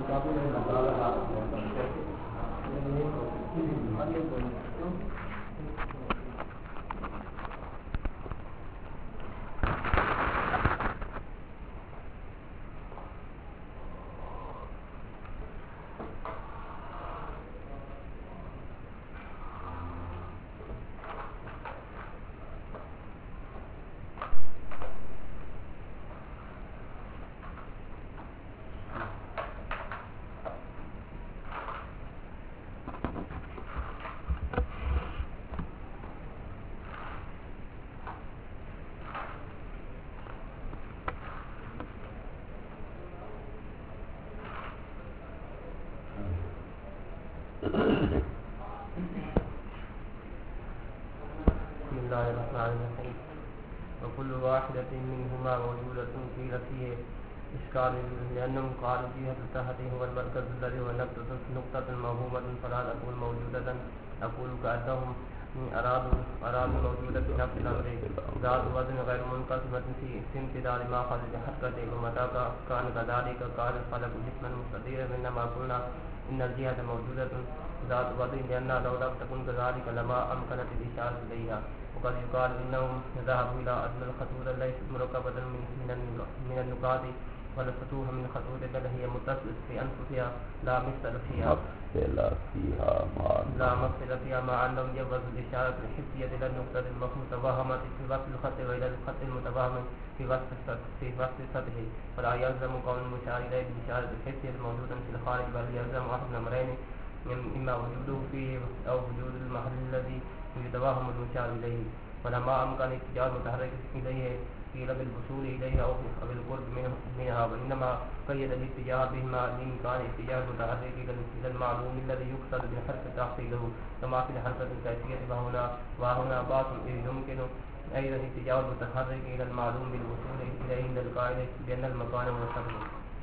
وكل واحدة منهما موجودة في فيه إشكال لأنهم قالوا فيها التحتي هو المركز الذي هو نقطة موهومة فلا تكون موجودة. أقول كأنهم أرادوا موجودة في نفس الأمر ذات وزن غير منقسمة في امتداد ما خرج حركته ومتى كان كذلك قال الفلك جسما مستديرا إنما قلنا إن الجهة موجودة ذات وزن لأنها لو لم تكن كذلك لما أمكنت الإشارة إليها. وقد يقال إنهم ذهبوا إلى أن الخطوط ليست مركبة من النقاط والفتوح من خطوط بل هي متصلة في أنفسها لا مثل فيها مع أنهم جوزوا الإشارة الحسية إلى النقطة المتوهمة في وسط الخط وإلى الخط المتوهم في وسط السطح فلا يلزم كون المشار إليه بالإشارة الحسية الموجودة في الخارج بل يلزم أحد الأمرين إما وجوده فيه أو وجود المحل الذي يتوهم المشار إليه. ولما أمكن اتجاه المتحرك إليه قيل بالوصول إليه أو بالقرب منها وإنما قيد الاتجاه بهما لإمكان اتجاه المتحرك إلى المعلوم الذي يقصد بالحركة تحصيله كما في الحركة الكيفية وهنا باس إذ يمكن أيضا اتجاه المتحرك إلى المعلوم بالوصول إليه عند القاعدة بأن المكان مرتبط.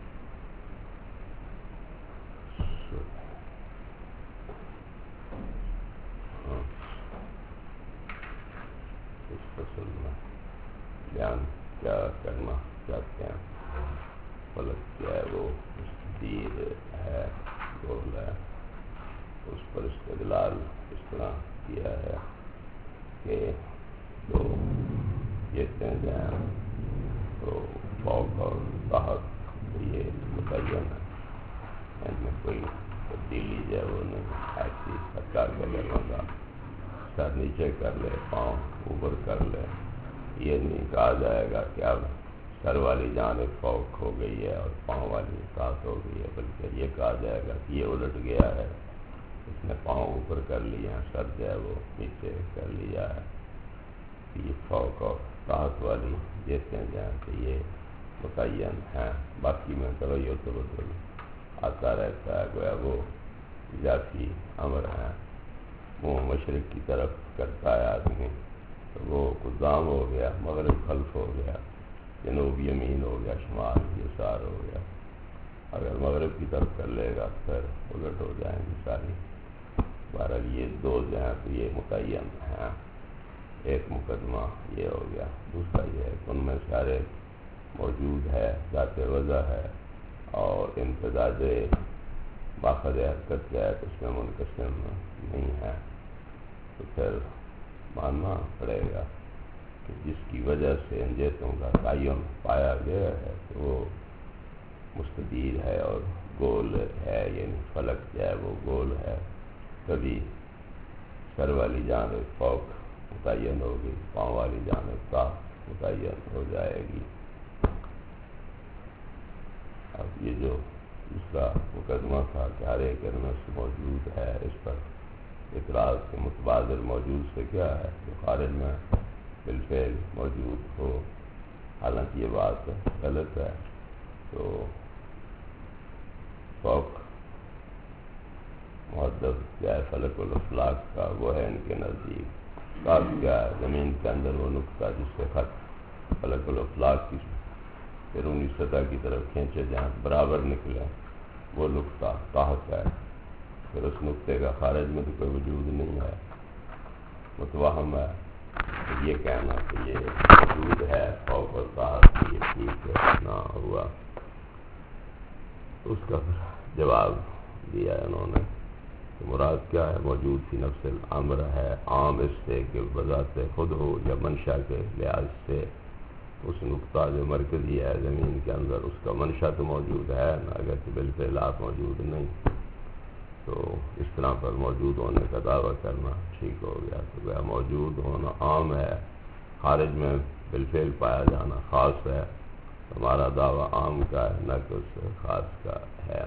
بیان کیا کرنا چاہتے ہیں. فلک کیا ہے وہ مستدیر ہے گول ہے. اس پر استدلال اس طرح کیا ہے کہ دو جتنے جائیں تو فوق اور تحت یہ متعین ہے. ان میں کوئی تبدیلی جو ہے وہ نہیں. ایسی سرکار کا لگوں گا سر نیچے کر لے پاؤں اوپر کر لے یہ نہیں کہا جائے گا کہ اب سر والی جانب فوق ہو گئی ہے اور پاؤں والی تحت ہو گئی ہے بلکہ یہ کہا جائے گا کہ یہ الٹ گیا ہے. اس نے پاؤں اوپر کر لیے ہیں سر جو ہے وہ نیچے کر لیا ہے. یہ فوق اور تحت والی جتنے جائیں تو یہ متعین ہیں. باقی میں تغیر تبدل آتا رہتا ہے گویا وہ اضافی امر ہیں. وہ مشرق کی طرف کرتا ہے آدمی تو وہ قدام ہو گیا مغرب خلف ہو گیا جنوب یمین ہو گیا شمال یسار ہو گیا. اگر مغرب کی طرف کر لے گا پھر الٹ ہو جائیں گی ساری. بہرحال یہ دو جو ہیں تو یہ متعین ہیں. ایک مقدمہ یہ ہو گیا. دوسرا یہ ہے کہ ان میں سارے موجود ہے ذات وضع ہے اور امتداد باخد حرکت جو ہے اس میں منقسم نہیں ہے. تو پھر ماننا پڑے گا کہ جس کی وجہ سے ان جیتوں کا تعین پایا گیا ہے تو وہ مستدیر ہے اور گول ہے. یعنی فلک جو ہے وہ گول ہے. کبھی سر والی جانب فوق متعین ہوگی پاؤں والی جانب تحت متعین ہو جائے گی. اب یہ جو دوسرا مقدمہ تھا کہ ہر ایک علم سے موجود ہے اس پر اعتراض کے متبادل موجود سے کیا ہے جو خارج میں بالفعل موجود ہو. حالانکہ یہ بات غلط ہے. تو فوق محدب کیا ہے فلک الافلاک کا وہ ہے ان کے نزدیک. کاف کیا ہے زمین کے اندر وہ نقطہ جس سے خط فلک الافلاک کی بیرونی سطح کی طرف کھینچے جہاں برابر نکلے وہ نقطہ تحت ہے. پھر اس نقطے کا خارج میں تو کوئی وجود نہیں ہے متوہم ہے. تو یہ کہنا کہ یہ وجود ہے فوق اور تحت یہ ٹھیک نہ ہوا. اس کا جواب دیا ہے انہوں نے کہ مراد کیا ہے، موجود فی نفس الامر ہے عام اس سے کہ بذات خود ہو یا منشا کے لحاظ سے اس نقطہ جو مرکزی ہے زمین کے اندر اس کا منشا تو موجود ہے نا، اگر کہ بالفعل آپ موجود نہیں، تو اس طرح پر موجود ہونے کا دعویٰ کرنا ٹھیک ہو گیا۔ تو گویا موجود ہونا عام ہے، خارج میں بالفعل پایا جانا خاص ہے، ہمارا دعویٰ عام کا ہے نہ کہ اس خاص کا ہے۔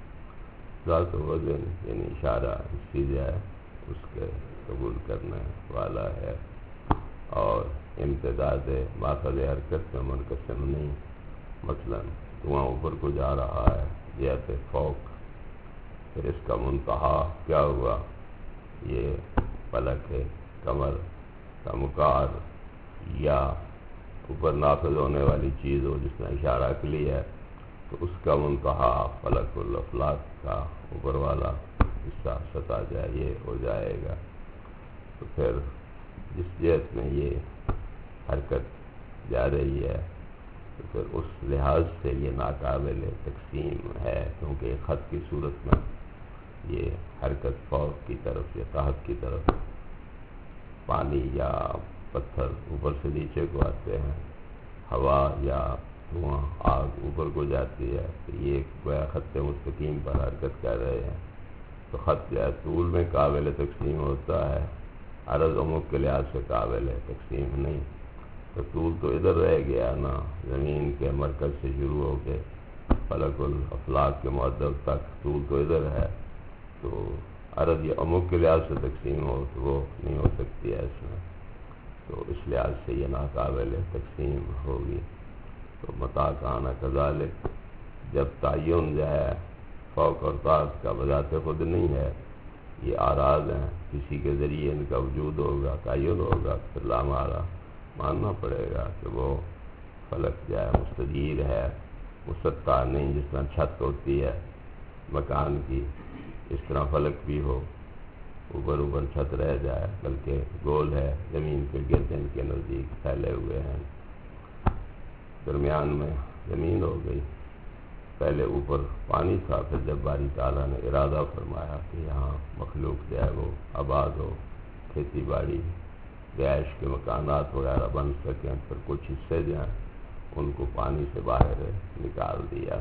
ذات و وزن یعنی اشارہ چیز ہے اس کے قبول کرنے والا ہے، اور امتداد ماخذ حرکت میں منقسم نہیں۔ مثلا دھواں اوپر کو جا رہا ہے جہت فوق، پھر اس کا منتہا کیا ہوا، یہ فلک ہے، کمر کا مکعر یا اوپر نافذ ہونے والی چیز ہو جس نے اشارہ کلی ہے، تو اس کا منتہا فلک الافلاک کا اوپر والا حصہ سطح جائے یہ ہو جائے گا۔ تو پھر جس جہت میں یہ حرکت جا رہی ہے تو پھر اس لحاظ سے یہ ناقابل تقسیم ہے، کیونکہ خط کی صورت میں یہ حرکت فوق کی طرف یا تحت کی طرف، پانی یا پتھر اوپر سے نیچے کو آتے ہیں، ہوا یا دھواں آگ اوپر کو جاتی ہے، تو یہ گویا خط مستقیم پر حرکت کر رہے ہیں۔ تو خط جو ہے طول میں قابل تقسیم ہوتا ہے، عرض عمق کے لحاظ سے قابل تقسیم نہیں۔ تو طول تو ادھر رہ گیا نا، زمین کے مرکز سے شروع ہو کے فلک الافلاک کے مؤدب تک طول تو ادھر ہے، تو عرض یا عمق کے لحاظ سے تقسیم ہو تو وہ نہیں ہو سکتی ہے اس میں، تو اس لحاظ سے یہ ناقابل تقسیم ہوگی۔ تو متا کانا کذالک، جب تعین جو ہے فوق اور تحت کا بذات خود نہیں ہے، یہ اعراض ہیں، کسی کے ذریعے ان کا وجود ہوگا، تعین ہوگا، پھر لامارا ماننا پڑے گا کہ وہ فلک جو ہے مستدیر ہے، مسطح نہیں، جس طرح چھت ہوتی ہے مکان کی، اس طرح فلک بھی ہو، اوپر اوپر چھت رہ جائے، بلکہ گول ہے، زمین کے گرد ان کے نزدیک پھیلے ہوئے ہیں، درمیان میں زمین ہو گئی، پہلے اوپر پانی تھا، پھر جب باری تعالیٰ نے ارادہ فرمایا کہ یہاں مخلوق جو ہے وہ آباد ہو، کھیتی باڑی رہائش کے مکانات وغیرہ بن سکیں، پھر کچھ حصے جو ہیں ان کو پانی سے باہر نکال دیا،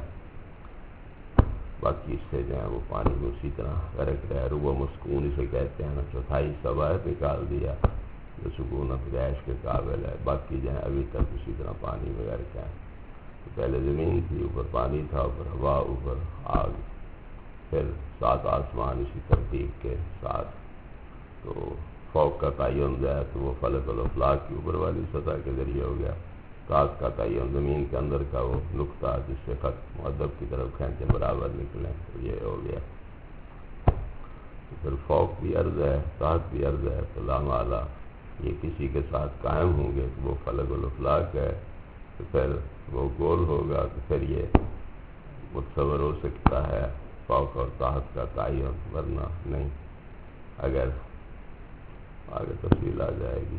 باقی حصے جو ہیں وہ پانی میں اسی طرح غرق رہے، ربع مسکون اسے کہتے ہیں نا، چوتھائی حصہ باہر نکال دیا جو سکونت رہائش کے قابل ہے، باقی جو ہیں ابھی تک اسی طرح پانی میں غرق ہیں۔ تو پہلے زمین تھی، اوپر پانی تھا، اوپر ہوا، اوپر آگ، پھر 7 آسمان اسی ترتیب کے ساتھ۔ تو فوق کا تعین جو ہے تو وہ فلک الافلاک کی اوپر والی سطح کے ذریعے ہو گیا، تحت کا تعین زمین کے اندر کا وہ نقطہ جس سے خط مؤدب کی طرف کھینچے برابر نکلیں، تو یہ ہو گیا۔ تو پھر فوق بھی عرض ہے، تحت بھی عرض ہے، تو لامعالی یہ کسی کے ساتھ قائم ہوں گے تو وہ فلک الافلاک ہے، تو پھر وہ گول ہوگا، تو پھر یہ متصور ہو سکتا ہے فوق اور تحت کا تعین، ورنہ نہیں۔ اگر آگے تفصیل آ جائے گی،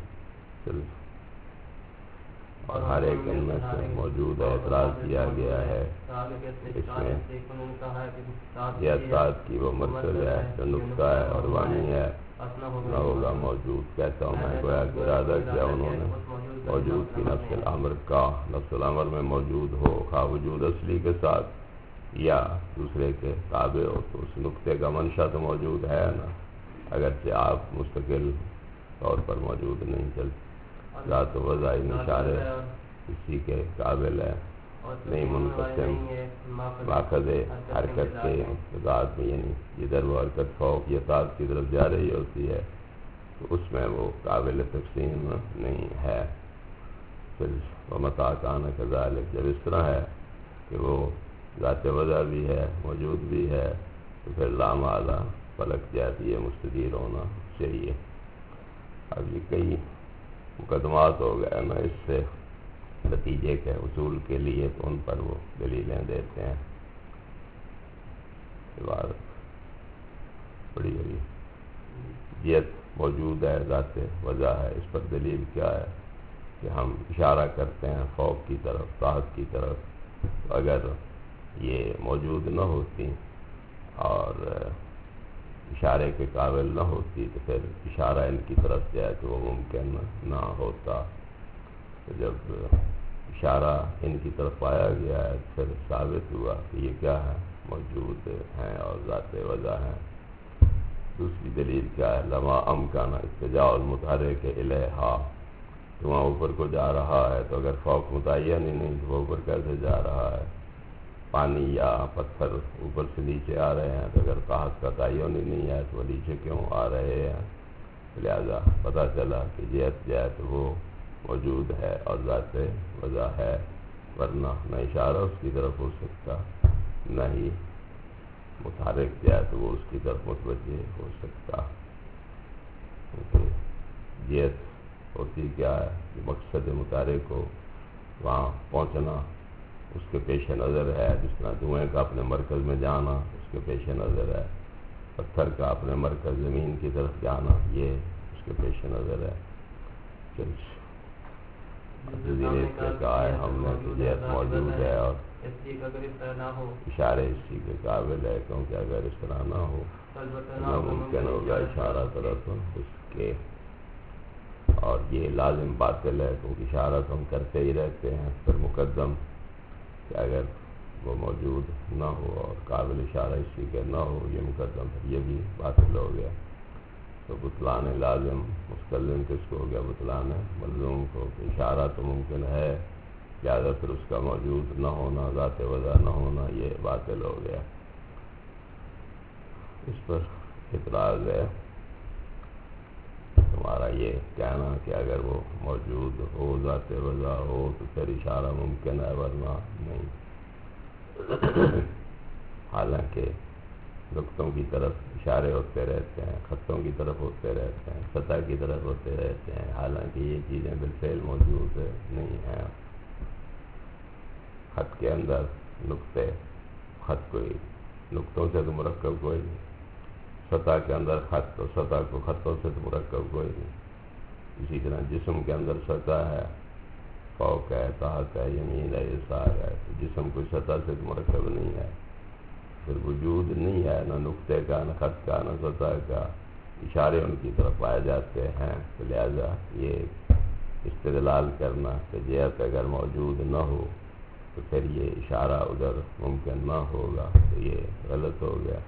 اور ہر ایک ان میں سے موجود ہے، اعتراض کیا گیا ہے اس میں یہ ساتھ کی وہ مرسل ہے جو نقطہ ہے اور وانی ہے، نہ ہوگا موجود۔ کہتا ہوں میں گویا کہ ارادہ کیا انہوں نے موجود کی نفس الامر کا، نفس الامر میں موجود ہو، خواہ وجود اصلی کے ساتھ یا دوسرے کے تابع ہو، تو اس نقطے کا منشا تو موجود ہے نا، اگرچہ آپ مستقل طور پر موجود نہیں، چلتے ذات و وضعی اشارے اسی کے قابل ہے، نہیں منقسم، ماخذ حرکت کے امتداد میں، یعنی جدھر وہ حرکت فوق یا تحت کی طرف جا رہی ہوتی ہے تو اس میں وہ قابل تقسیم نہیں ہے۔ پھر ومتا کان کذالک، جب اس طرح ہے کہ وہ ذات وضع بھی ہے، موجود بھی ہے، تو پھر لامعالی فلک جاتی ہے مستدیر ہونا چاہیے۔ اب یہ کئی مقدمات ہو گئے نا اس سے نتیجے کے حصول کے لیے، تو ان پر وہ دلیلیں دیتے ہیں۔ عبارت بڑی بڑی جیت موجود ہے، ذات وضع ہے، اس پر دلیل کیا ہے کہ ہم اشارہ کرتے ہیں فوق کی طرف، تحت کی طرف، تو اگر یہ موجود نہ ہوتی اور اشارے کے قابل نہ ہوتی تو پھر اشارہ ان کی طرف جائے تو وہ ممکن نہ ہوتا. تو جب اشارہ ان کی طرف پایا گیا ہے پھر ثابت ہوا کہ یہ کیا ہے، موجود ہیں اور ذات وضع ہیں. دوسری دلیل کیا ہے، لما امکان اتجاع المتحرک الیہا، تو وہاں اوپر کو جا رہا ہے تو اگر فوق متعین ہی نہیں تو وہ اوپر کیسے جا رہا ہے. پانی یا پتھر اوپر سے نیچے آ رہے ہیں تو اگر تحت کا تعین ہی نہیں ہے تو وہ نیچے کیوں آ رہے ہیں. لہذا پتہ چلا کہ جہت جہت وہ موجود ہے اور ذات وضع ہے، ورنہ نہ اشارہ اس کی طرف ہو سکتا نہ ہی متحرک جائے تو وہ اس کی طرف متوجہ ہو سکتا. کیونکہ جہت ہوتی کیا ہے کہ مقصد متحرک کو وہاں پہنچنا اس کے پیش نظر ہے، جس طرح دھوئیں کا اپنے مرکز میں جانا اس کے پیش نظر ہے، پتھر کا اپنے مرکز زمین کی طرف جانا یہ اس کے پیش نظر ہے. کہا ہے ہم نے کہ جہت موجود ہے اور اشارے اسی کے قابل ہے، کیونکہ اگر اس طرح نہ ہو ممکن ہوگا اشارہ طرف اس کے، اور یہ لازم باطل ہے کیونکہ اشارہ تو ہم کرتے ہی رہتے ہیں. پھر مقدم کہ اگر وہ موجود نہ ہو اور قابل اشارہ اسی کے نہ ہو یہ مقدم ہے، یہ بھی باطل ہو گیا. تو بطلان لازم مستلزم کس کو ہو گیا، بطلان ملزوم کو. کہ اشارہ تو ممکن ہے لہٰذا پھر اس کا موجود نہ ہونا، ذات وضع نہ ہونا یہ باطل ہو گیا. اس پر اعتراض ہے تمہارا یہ کہنا کہ اگر وہ موجود ہو، ذات وضع ہو تو پھر اشارہ ممکن ہے ورنہ نہیں. حالانکہ نقطوں کی طرف اشارے ہوتے رہتے ہیں، خطوں کی طرف ہوتے رہتے ہیں، سطح کی طرف ہوتے رہتے ہیں، حالانکہ یہ چیزیں بالفعل موجود نہیں ہیں. خط کے اندر نقطے، خط کوئی نقطوں سے تو مرکب کوئی نہیں. سطح کے اندر خط تو سطح کو خطوں سے تو مرکب کوئی نہیں. اسی طرح جسم کے اندر سطح ہے، فوق ہے، تحت ہے، یمین ہے، یسار ہے. جسم کوئی سطح سے تو مرکب نہیں ہے. پھر وجود نہیں ہے نہ نقطے کا، نہ خط کا، نہ سطح کا. اشارے ان کی طرف پائے جاتے ہیں. تو لہذا یہ استدلال کرنا کہ جہت اگر موجود نہ ہو تو پھر یہ اشارہ ادھر ممکن نہ ہوگا تو یہ غلط ہو گیا.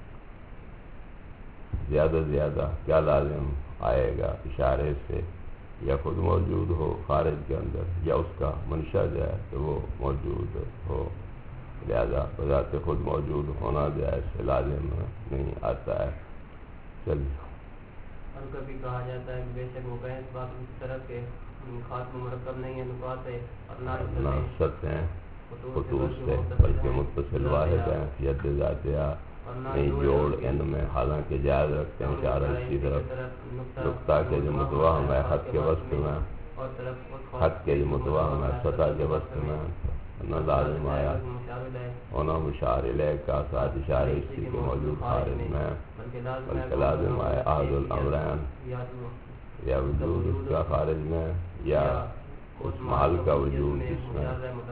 زیادہ سے زیادہ کیا لازم آئے گا اشارے سے، یا خود موجود ہو خارج کے اندر یا اس کا منشا جائے تو وہ موجود ہو. لہذا بذات خود موجود ہونا جائے سے لازم نہیں آتا ہے. چلیے. اور کبھی کہا جاتا ہے بے شک وہ کہیں اس بات اس طرح کے خاص مرکب نہیں ہے، نکات ہے اور نہ سطح خطوط سے بلکہ متصل واحد ہیں، ید ذاتیہ نہیں جوڑ ان میں. حالانکہ جائز رکھتے ہیں اشارہ اسی طرف نقطہ کے جو متوہم ہے خط کے وسط میں، خط کے جو متوہم ہے سطح کے وسط میں نہ لازم آیا ہونا مشار الیہ کا ساتھ اشارے اسی کے موجود خارج میں، بلکہ لازم آیا احد الامرین، یا وجود اس کا خارج میں یا اس محل کا وجود جس میں.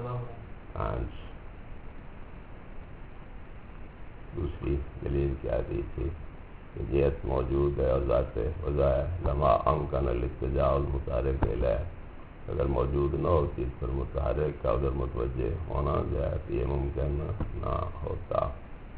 دوسری دلیل کیا دی تھی کہ جہت موجود ہے اور ذات وضع ہے. لما امکن الاتجاع المتحرک الیہ، اگر موجود نہ ہوتی پھر متحرک کا ادھر متوجہ ہونا جائے تو یہ ممکن نہ ہوتا.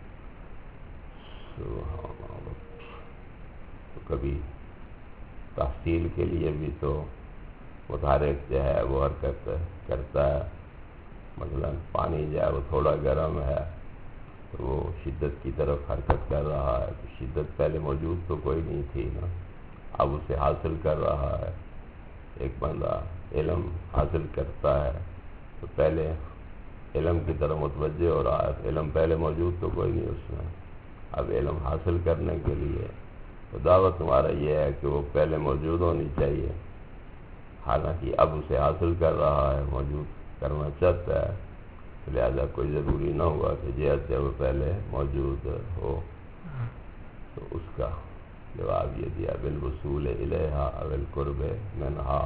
تو کبھی تحصیل کے لیے بھی تو متحرک جو ہے وہ حرکت کرتا ہے. مثلا پانی جو ہے وہ تھوڑا گرم ہے تو وہ شدت کی طرف حرکت کر رہا ہے. تو شدت پہلے موجود تو کوئی نہیں تھی نا، اب اسے حاصل کر رہا ہے. ایک بندہ علم حاصل کرتا ہے تو پہلے علم کی طرف متوجہ ہو رہا ہے. علم پہلے موجود تو کوئی نہیں اس میں. اب علم حاصل کرنے کے لیے تو دعوت تمہارا یہ ہے کہ وہ پہلے موجود ہونی چاہیے، حالانکہ اب اسے حاصل کر رہا ہے، موجود کرنا چاہتا ہے. لہذا کوئی ضروری نہ ہوا کہ جہت جب وہ پہلے موجود ہو. تو اس کا جواب یہ دیا بالوصول الیہا او القرب منہا،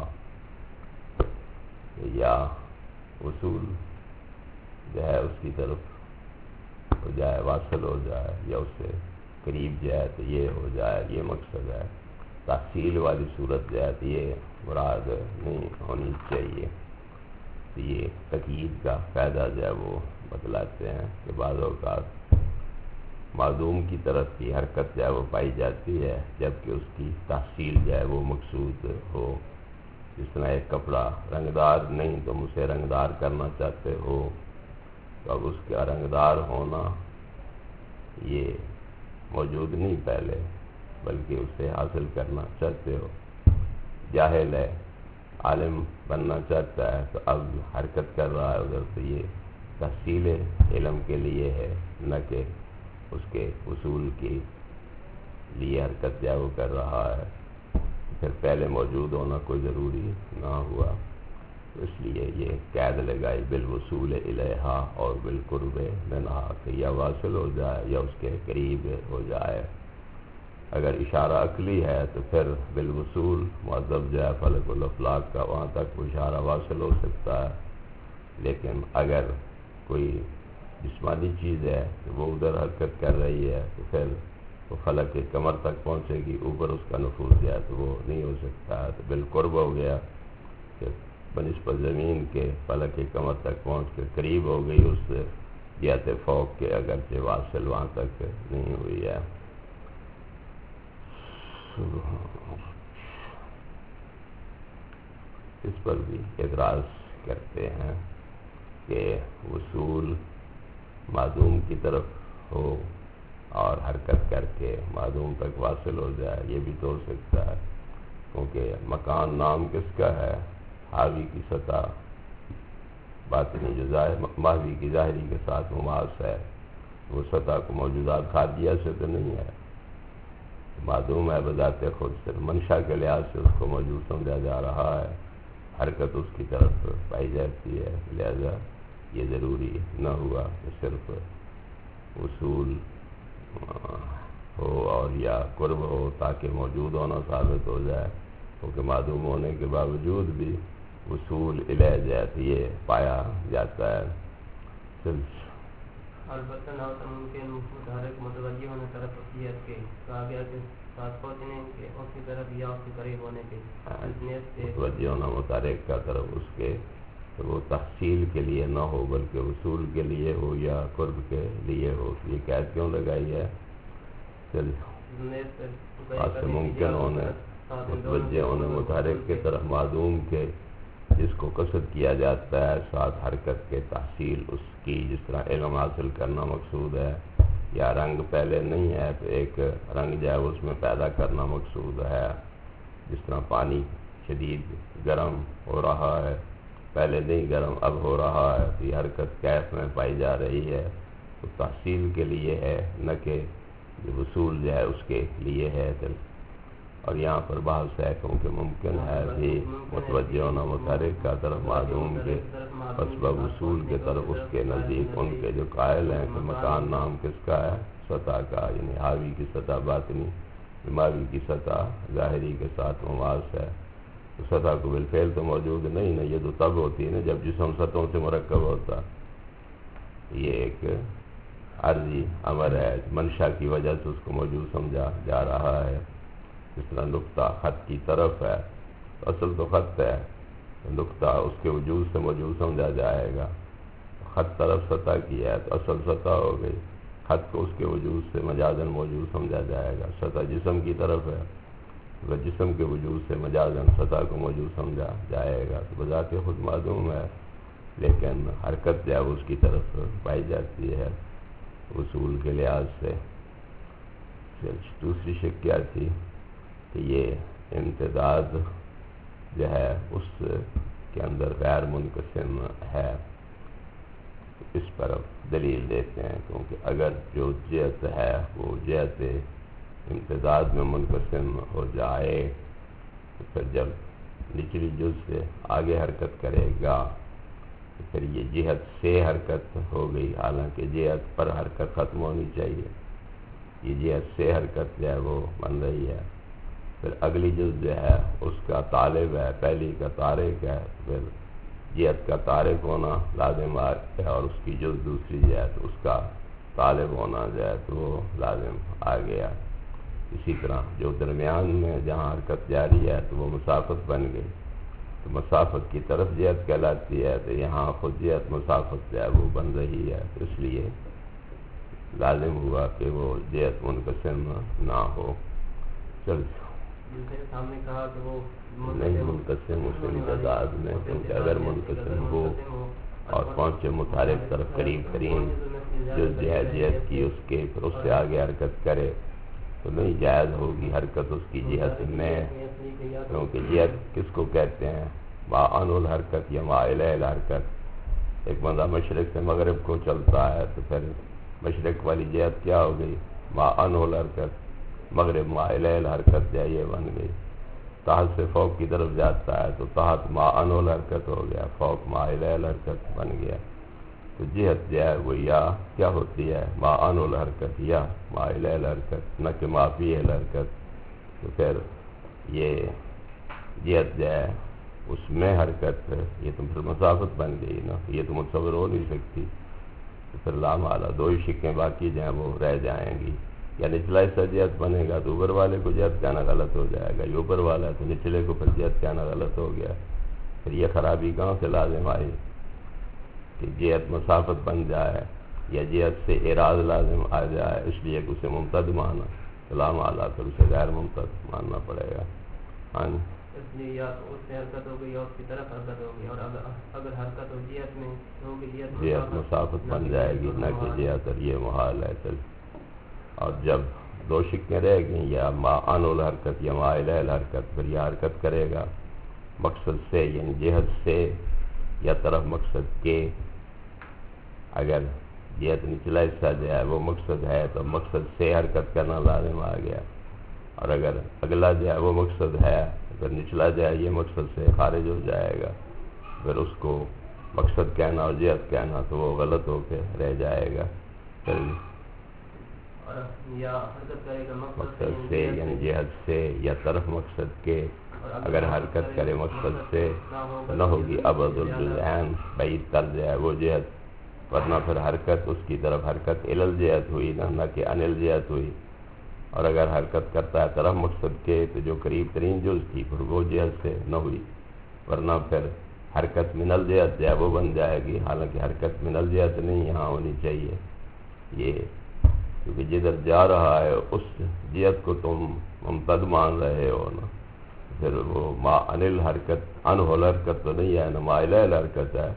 یا وصول جو ہے اس کی طرف ہو جائے، واصل ہو جائے، یا اس سے قریب جائے تو یہ ہو جائے، یہ مقصد ہے۔ تحصیل والی صورت جو ہے تو یہ مراد نہیں ہونی چاہیے۔ تو یہ تقیید کا فائدہ جو ہے وہ بتلاتے ہیں کہ بعض اوقات معدوم کی طرف کی حرکت جو ہے وہ پائی جاتی ہے جبکہ اس کی تحصیل جو ہے وہ مقصود ہو۔ جس طرح ایک کپڑا رنگدار نہیں، تم اسے رنگدار کرنا چاہتے ہو تو اب اس کا رنگدار ہونا یہ موجود نہیں پہلے، بلکہ اسے حاصل کرنا چاہتے ہو۔ جاہل ہے، عالم بننا چاہتا ہے تو اب حرکت کر رہا ہے ادھر، تو یہ تحصیل علم کے لیے ہے، نہ کہ اس کے اصول کے لیے حرکت جو ہے وہ کر رہا ہے۔ پھر پہلے موجود ہونا کوئی ضروری نہ ہوا، تو اس لیے یہ قید لگائی بالوصول الیہا اور بالقرب منہا، کہ یا واصل ہو جائے یا اس کے قریب ہو جائے۔ اگر اشارہ عقلی ہے تو پھر بالوصول معذب جو ہے فلک الافلاک کا، وہاں تک وہ اشارہ واصل ہو سکتا ہے۔ لیکن اگر کوئی جسمانی چیز ہے کہ وہ ادھر حرکت کر رہی ہے تو پھر وہ فلک کے کمر تک پہنچے گی، اوپر اس کا نفوذ جو ہے تو وہ نہیں ہو سکتا ہے۔ تو بالقرب ہو گیا کہ بنسبت زمین کے فلک کے کمر تک پہنچ کے قریب ہو گئی اس جہت فوق کے، اگرچہ واصل وہاں تک نہیں ہوئی ہے۔ اس پر بھی اعتراض کرتے ہیں کہ وصول معدوم کی طرف ہو اور حرکت کر کے معدوم تک واصل ہو جائے، یہ بھی تو ہو سکتا ہے، کیونکہ مکان نام کس کا ہے؟ حاوی کی سطح باطنی جو ماوی کی ظاہری کے ساتھ مماس ہے، وہ سطح کو موجودات خارجیہ سے تو نہیں ہے، معدوم ہے بذات خود، صرف منشا کے لحاظ سے اس کو موجود سمجھا جا رہا ہے، حرکت اس کی طرف پائی جاتی ہے، لہذا یہ ضروری نہ ہوا کہ صرف وصول ہو اور یا قرب ہو تاکہ موجود ہونا ثابت ہو جائے، کیونکہ معدوم ہونے کے باوجود بھی وصول الیہ جات یہ پایا جاتا ہے۔ البتہ نہ تو ممکن متحرک متوجہ ہونے طرف اصلیت کے کہا گیا کہ ساتھ پہنچنے کے اس کی طرف یا اس کے قریب ہونے کے متوجہ ہونا متحرک کا طرف اس کے، تو وہ تحصیل کے لیے نہ ہو بلکہ وصول کے لیے ہو یا قرب کے لیے ہو۔ یہ قید کیوں لگائی ہے؟ سے ممکن ہونے متوجہ ہونے متحرک کی طرف معدوم کے، جس کو قصد کیا جاتا ہے ساتھ حرکت کے تحصیل اس کی، جس طرح علم حاصل کرنا مقصود ہے، یا رنگ پہلے نہیں ہے تو ایک رنگ جو ہے اس میں پیدا کرنا مقصود ہے، جس طرح پانی شدید گرم ہو رہا ہے، پہلے نہیں گرم اب ہو رہا ہے، تو یہ حرکت کیف میں پائی جا رہی ہے، تو تحصیل کے لیے ہے نہ کہ وصول جو ہے اس کے لیے ہے۔ اور یہاں پر بحث ہے کیونکہ ممکن ہے بھی متوجہ ہونا متحرک کا طرف معدوم کے اسبہ وصول کے طرف اس کے نزدیک ان کے جو قائل ہیں کہ مکان نام کس کا ہے؟ سطح کا، یعنی حاوی کی سطح باطنی، ماوی کی سطح ظاہری کے ساتھ مماس ہے، تو سطح کو بالفعل تو موجود نہیں نا، یہ تو تب ہوتی ہے نا جب جسم سطحوں سے مرکب ہوتا، یہ ایک عارضی امر ہے، منشا کی وجہ سے اس کو موجود سمجھا جا رہا ہے۔ جس طرح نقطہ خط کی طرف ہے، اصل تو خط ہے، نقطہ اس کے وجود سے موجود سمجھا جائے گا، خط طرف سطح کی ہے تو اصل سطح ہو گئی، خط کو اس کے وجود سے مجازن موجود سمجھا جائے گا۔ سطح جسم کی طرف ہے، جسم کے وجود سے مجازن سطح کو موجود سمجھا جائے گا، تو بذات خود معدوم ہے، لیکن حرکت جو ہے اس کی طرف پائی جاتی ہے وصول کے لحاظ سے۔ دوسری شک کیا تھی کہ یہ امتداد جو ہے اس کے اندر غیر منقسم ہے، اس پر اب دلیل دیتے ہیں، کیونکہ اگر جو جہت ہے وہ جہت امتداد میں منقسم ہو جائے تو پھر جب نچلی جز سے آگے حرکت کرے گا تو پھر یہ جہت سے حرکت ہو گئی، حالانکہ جہت پر حرکت ختم ہونی چاہیے، یہ جہت سے حرکت جو ہے وہ بن رہی ہے، پھر اگلی جز جو ہے اس کا طالب ہے، پہلی کا تارک ہے، پھر جہت کا تارک ہونا لازم ہے اور اس کی جز دوسری جو ہے تو اس کا طالب ہونا جو ہے تو وہ لازم آ گیا. اسی طرح جو درمیان میں جہاں حرکت جاری ہے تو وہ مسافت بن گئی، تو مسافت کی طرف جہت کہلاتی ہے، تو یہاں خود جہت مسافت جو ہے وہ بن رہی ہے، تو اس لیے لازم ہوا کہ وہ جہت منقسم نہ ہو. چل سامنے کہا کہ وہ نہیں منقسم اس امتداد میں، کیونکہ اگر منقسم ہو اور پہنچے متحرک طرف قریب ترین جو جہت کی اس کے پھر اس سے آگے حرکت کرے تو نہیں جائز ہوگی حرکت اس کی جہت میں، کیونکہ جہت کس کو کہتے ہیں؟ ما عنہ الحرکت یا ما الیہ الحرکت. ایک بندہ مشرق سے مغرب کو چلتا ہے تو پھر مشرق والی جہت کیا ہو گئی؟ ما عنہ الحرکت. مغرب ما الیہ الحرکت جو یہ بن گئی. تحت سے فوق کی طرف جاتا ہے تو تحت ما عنہ الحرکت ہو گیا، فوق ما الیہ الحرکت بن گیا. تو جہت جو ہے وہ یا کیا ہوتی ہے؟ ما عنہ الحرکت یا ما الیہ الحرکت، نہ کہ ما فیہ الحرکت. تو پھر یہ جہت جو ہے اس میں حرکت، یہ تو پھر مسافت بن گئی نا، یہ تو متصور ہو نہیں سکتی. تو پھر لامالا دو ہی شکیں باقی جو ہیں وہ رہ جائیں گی. یا نچلا حصہ جہت بنے گا تو اوپر والے کو جہت کہنا غلط ہو جائے گا، یہ اوپر والا ہے تو نچلے کو پھر جہت کہنا غلط ہو گیا. پھر یہ خرابی کہاں سے لازم آئی کہ جہت مسافت بن جائے یا جہت سے اعراض لازم آ جائے، اس لیے کہ اسے ممتد مانا، سلام اعلیٰ پھر اسے غیر ممتد ماننا پڑے گا. ہاں اس لیے یا تو اس سے حرکت ہو گئی اور اس کی طرف حرکت ہو گئی، اور اگر حرکت ہو جہت میں ہوگی جہت مسافت بن جائے گی، نہ کہ جہت، اور یہ محال ہے. چل اور جب دو شکیں رہ گئیں، یا ما عنہ الحرکت یا ما الیہ الحرکت، پھر یہ حرکت کرے گا مقصد سے، یعنی جہت سے یا طرف مقصد کے. اگر جہت نچلا حصہ جو ہے وہ مقصد ہے تو مقصد سے حرکت کرنا لازم آ گیا، اور اگر اگلا جو ہے وہ مقصد ہے اگر نچلا جائے یہ مقصد سے خارج ہو جائے گا، پھر اس کو مقصد کہنا اور جہت کہنا تو وہ غلط ہو کے رہ جائے گا. یا حرکت کرے گا مقصد سے یعنی جہت سے یا طرف مقصد کے. اگر حرکت کرے مقصد سے نہ ہوگی ابعد الجزئین، بعید تر جو ہے وہ جہت، ورنہ پھر حرکت اس کی طرف حرکت الی الجہت ہوئی نہ کہ عن الجہت ہوئی. اور اگر حرکت کرتا ہے طرف مقصد کے تو جو قریب ترین جز تھی پھر وہ جہت سے نہ ہوئی، ورنہ پھر حرکت من الجہت جو ہے وہ بن جائے گی، حالانکہ حرکت من الجہت نہیں یہاں ہونی چاہیے. یہ کیونکہ جدھر جا رہا ہے اس جہت کو تم ممتد مان رہے ہو نا، پھر وہ ما عن الحرکت، عنہ الحرکت تو نہیں ہے نا، ما الیہ الحرکت ہے.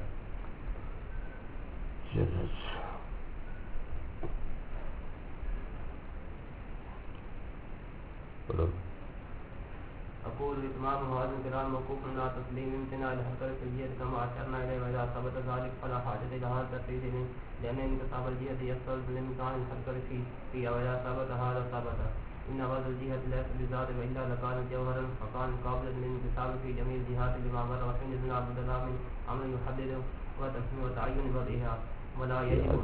أقول إتمام هذا الكلام موقوف على تسليم امتناع الحركة الجهة كما أشرنا إليه، وإذا ثبت ذلك فلا حاجة إلى هذا التفصيل لأن انتصاب الجهة يصل بإمكان الحركة فيها، وإذا ثبت هذا ثبت إن هذا الجهة ليس بذات وإلا لكانت جوهرا فكان قابلا للانتصاب في جميع الجهات لما مر، وحينئذ لابد له من أمر يحدد وتعين وضعها ولا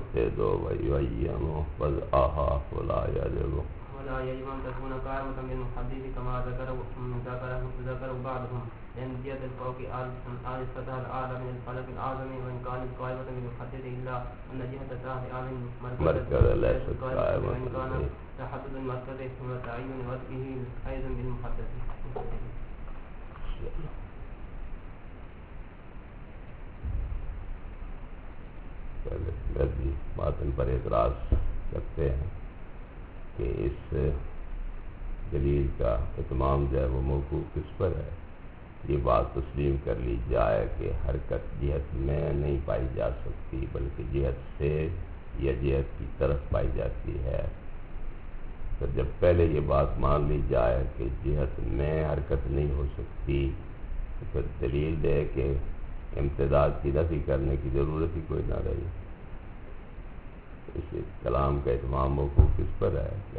يجب أن تكون قائمة بالمحدد كما ذكر بعضهم، لأن جهة الفوق آل السطح الأعلى من الفلك الأعظم، وإن كانت قائمة بالمحدد إلا أن جهة التحت آل المركز ليست قائمة، وإن كان تحدد المركز وتعين وضعه أيضا بالمحدد. پہلے باطن پر اعتراض کرتے ہیں کہ اس دلیل کا اتمام جو ہے وہ موقوف کس پر ہے. یہ بات تسلیم کر لی جائے کہ حرکت جہت میں نہیں پائی جا سکتی بلکہ جہت سے یا جہت کی طرف پائی جاتی ہے. تو جب پہلے یہ بات مان لی جائے کہ جہت میں حرکت نہیں ہو سکتی تو پھر دلیل دے کہ امتداد کی نفی کرنے کی ضرورت ہی کوئی نہ رہی. اس کلام کا اتمام موقوف کس پر ہے کہ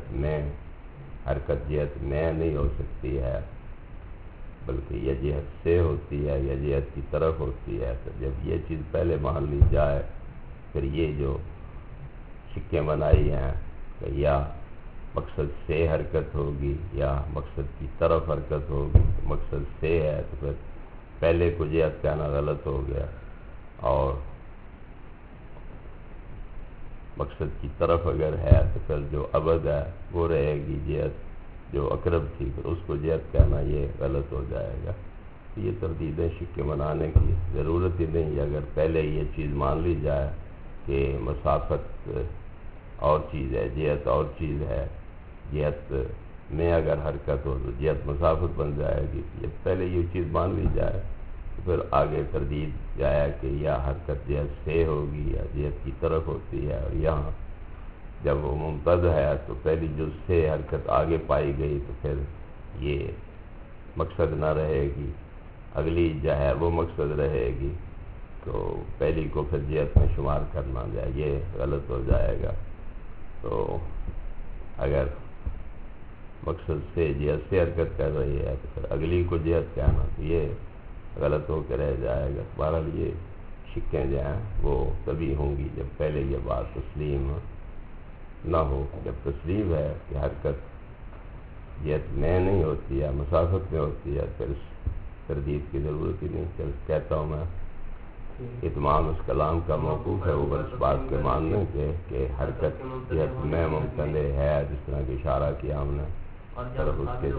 حرکت جہت میں نہیں ہو سکتی ہے بلکہ یہ جہت سے ہوتی ہے یا جہت کی طرف ہوتی ہے. تو جب یہ چیز پہلے مان لی جائے پھر یہ جو سکیں بنائی ہیں کہ یا مقصد سے حرکت ہوگی یا مقصد کی طرف حرکت ہوگی، مقصد سے ہے تو پھر پہلے کو جہت کہنا غلط ہو گیا، اور مقصد کی طرف اگر ہے تو پھر جو ابد ہے وہ رہے گی جہت جو اقرب تھی، پھر اس کو جہت کہنا یہ غلط ہو جائے گا۔ یہ تردیدیں شکے منانے کی ضرورت ہی نہیں، اگر پہلے یہ چیز مان لی جائے کہ مسافت اور چیز ہے، جہت اور چیز ہے، جہت میں اگر حرکت ہو تو جہت مسافت بن جائے گی، یہ پہلے یہ چیز مان لی جائے تو پھر آگے تردید جائے کہ یا حرکت جہت سے ہوگی یا جہت کی طرف ہوتی ہے، اور یہاں جب وہ ممتد ہے تو پہلی جو سے حرکت آگے پائی گئی تو پھر یہ مقصد نہ رہے گی، اگلی جو ہے وہ مقصد رہے گی، تو پہلی کو پھر جہت میں شمار کرنا جائے، یہ غلط ہو جائے گا۔ تو اگر مقصد سے جہت سے حرکت کر رہی ہے تو پھر اگلی کو جہت کہنا تو یہ غلط ہو کے رہ جائے گا۔ بہرحال یہ شکیں جو ہیں وہ تبھی ہوں گی جب پہلے یہ بات تسلیم نہ ہو۔ جب تسلیم ہے کہ حرکت جہت میں نہیں ہوتی ہے، مسافت میں ہوتی ہے، پھر اس تردید کی ضرورت ہی نہیں۔ کہتا ہوں میں اتمام اس کلام کا موقوف ہے اوپر اس بات کے ماننے کے کہ حرکت جہت میں ممتنع ہے، جس طرح کی اشارہ کیا ہم نے، طرف اس کے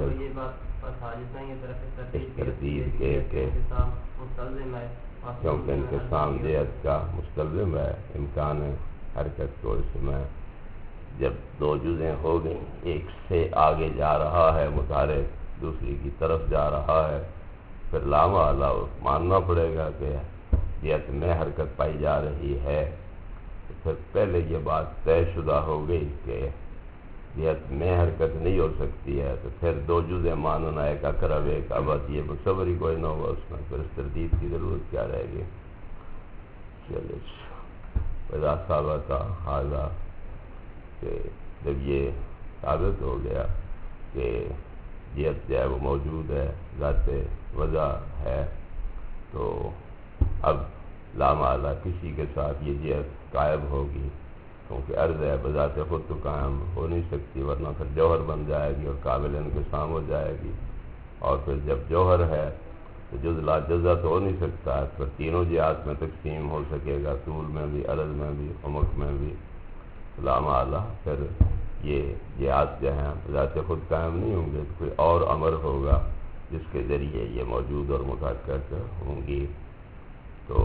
اس تردید کے کیونکہ انقسام جہت کا مستلزم ہے امکان حرکت کو۔ اس میں جب دو جزیں ہو گئیں، ایک سے آگے جا رہا ہے متحرک، دوسری کی طرف جا رہا ہے، پھر لامحالہ ماننا پڑے گا کہ جہت میں حرکت پائی جا رہی ہے، تو پھر پہلے یہ بات طے شدہ ہو گئی کہ جہت میں حرکت نہیں ہو سکتی ہے، تو پھر دو جزیں ماننا، ایک اقرب ایک ابعد، یہ متصور ہی کوئی نہ ہوگا اس میں، پھر اس تردید کی ضرورت کیا رہے گی۔ چلیے وَإِذَا ثَبَتَ هَذَا، کہ جب یہ ثابت ہو گیا کہ جہت جو ہے وہ موجود ہے، ذات وضع ہے، تو اب لامحالہ کسی کے ساتھ یہ جہت قائم ہوگی، کیونکہ عرض ہے بذات خود تو قائم ہو نہیں سکتی، ورنہ پھر جوہر بن جائے گی اور قابل انقسام ہو جائے گی، اور پھر جب جوہر ہے تو جز لا جزا تو ہو نہیں سکتا ہے، پھر تینوں جہات میں تقسیم ہو سکے گا، طول میں بھی، عرض میں بھی، عمق میں بھی، لامحالہ پھر یہ جہات جو ہیں بذات خود قائم نہیں ہوں گے، تو کوئی اور امر ہوگا جس کے ذریعے یہ موجود اور متحقق ہوں گی۔ تو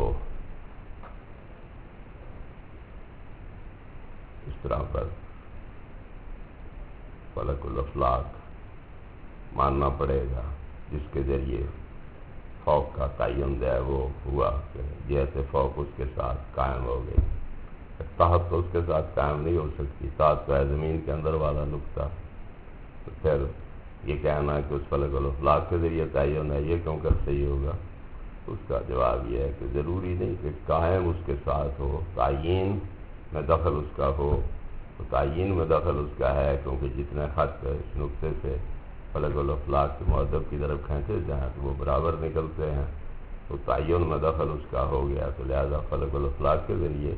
اس طرح پر فلک الافلاک ماننا پڑے گا، جس کے ذریعے فوق کا تعین جو ہے وہ ہوا کہ جہت فوق اس کے ساتھ قائم ہو گئی۔ تحت تو اس کے ساتھ قائم نہیں ہو سکتی، تحت تو ہے زمین کے اندر والا نقطہ، تو پھر یہ کہنا ہے کہ اس فلک الافلاک کے ذریعے تعین ہے، یہ کیوں کر صحیح ہوگا؟ اس کا جواب یہ ہے کہ ضروری نہیں کہ قائم اس کے ساتھ ہو، تعین میں دخل اس کا ہو، تو تعین میں دخل اس کا ہے، کیونکہ جتنے خط اس نقطے سے فلک الافلاک کے مؤدب کی طرف کھینچے جائیں تو وہ برابر نکلتے ہیں، تو تعین میں دخل اس کا ہو گیا، تو لہذا فلک الافلاک کے ذریعے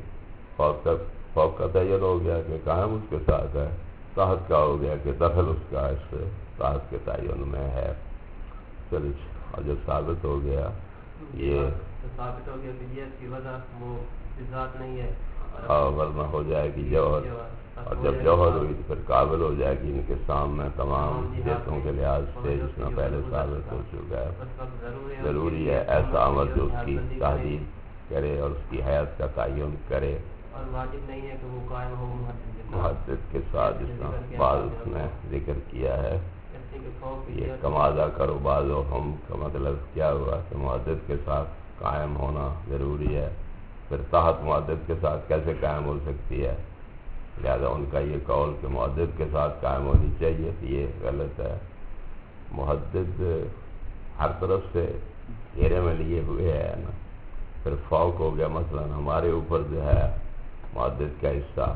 فوق کا تعین ہو گیا کہ قائم اس کے ساتھ ہے، تحت کا ہو گیا کہ دخل اس کا اس تحت کے تعین میں ہے۔ چلیے، اور جب ثابت ہو گیا یہ ثابت ہو گیا کہ جہت کی وجہ وہ ذات نہیں ہے، ورنہ ہو جائے گی جوہر، اور جب جوہر ہوئی تو پھر قابل ہو جائے گی انقسام میں تمام جہتوں کے لحاظ سے، جس میں پہلے ثابت ہو چکا ہے۔ ضروری ہے ایسا عمل جو اس کی تحدید کرے اور اس کی حیات کا تعین کرے، اور واجب نہیں ہے کہ وہ قائم ہو محدد کے ساتھ، جس کا بعض اس نے ذکر کیا ہے۔ یہ کمازہ کرو بعض و ہم کا مطلب کیا ہوا کہ محدد کے ساتھ قائم ہونا ضروری ہے، پھر تحت محدد کے ساتھ کیسے قائم ہو سکتی ہے؟ لہذا ان کا یہ قول کہ محدد کے ساتھ قائم ہونی چاہیے، یہ غلط ہے۔ محدد ہر طرف سے گھیرے میں لیے ہوئے ہے نا، پھر فوق ہو گیا، مثلا ہمارے اوپر جو ہے محدد کا حصہ،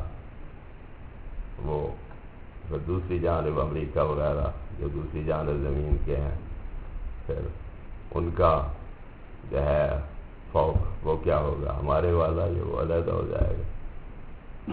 وہ پھر دوسری جانب امریکہ وغیرہ جو دوسری جانب زمین کے ہیں، پھر ان کا جو ہے فوق وہ کیا ہوگا؟ ہمارے والا یہ وہ علیحدہ ہو جائے گا۔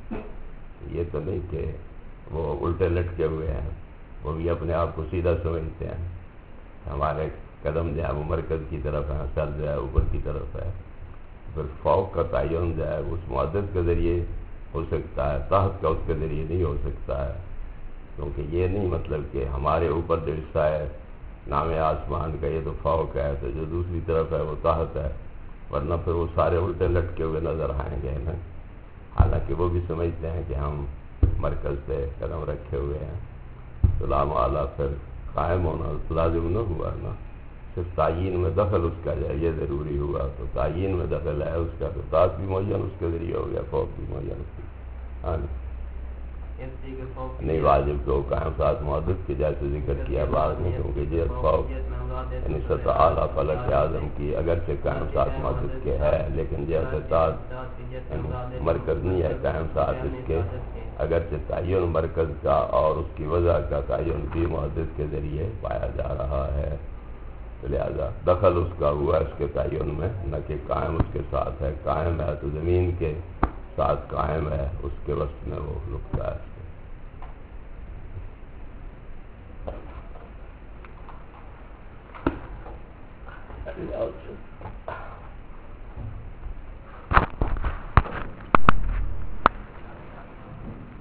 یہ تو نہیں کہ وہ الٹے لٹکے ہوئے ہیں، وہ بھی اپنے آپ کو سیدھا سمجھتے ہیں، ہمارے قدم جو ہے وہ مرکز کی طرف ہے، سر جو ہے اوپر کی طرف ہے، پھر فوق کا تعین جو ہے اس محدد کے ذریعے ہو سکتا ہے، تحت کا اس کے ذریعے نہیں ہو سکتا ہے، کیونکہ یہ نہیں مطلب کہ ہمارے اوپر جو حصہ ہے نام آسمان کا یہ تو فوق ہے، تو جو دوسری طرف ہے وہ تحت ہے، ورنہ پھر وہ سارے الٹے لٹکے ہوئے نظر آئیں گے نا۔ حالانکہ وہ بھی سمجھتے ہیں کہ ہم مرکز پہ قدم رکھے ہوئے ہیں، تو لامعالی پھر قائم ہونا لازم نہ ہوا نا، صرف تعین میں دخل اس کا جو یہ ضروری ہوا، تو تعین میں دخل ہے اس کا، تو تحت بھی معین اس کے ذریعے ہو گیا، فوق بھی معین اس کی۔ ہاں نہیں واجب تو قائم ساتھ محدث کے جیسے ذکر کیا بعد میں، کیونکہ جہت فوق یعنی سطح اعلیٰ فلک اعظم کی اگرچہ قائم ساتھ محدث کے ہے، لیکن جیسے تحت یعنی مرکز نہیں ہے قائم ساتھ اس کے، اگرچہ تعین مرکز کا اور اس کی وجہ کا تعین بھی محدث کے ذریعے پایا جا رہا ہے، لہذا دخل اس کا ہوا اس کے تعین میں، نہ کہ قائم اس کے ساتھ ہے۔ قائم ہے تو زمین کے ساتھ قائم ہے، اس کے وسط میں وہ رکتا ہے۔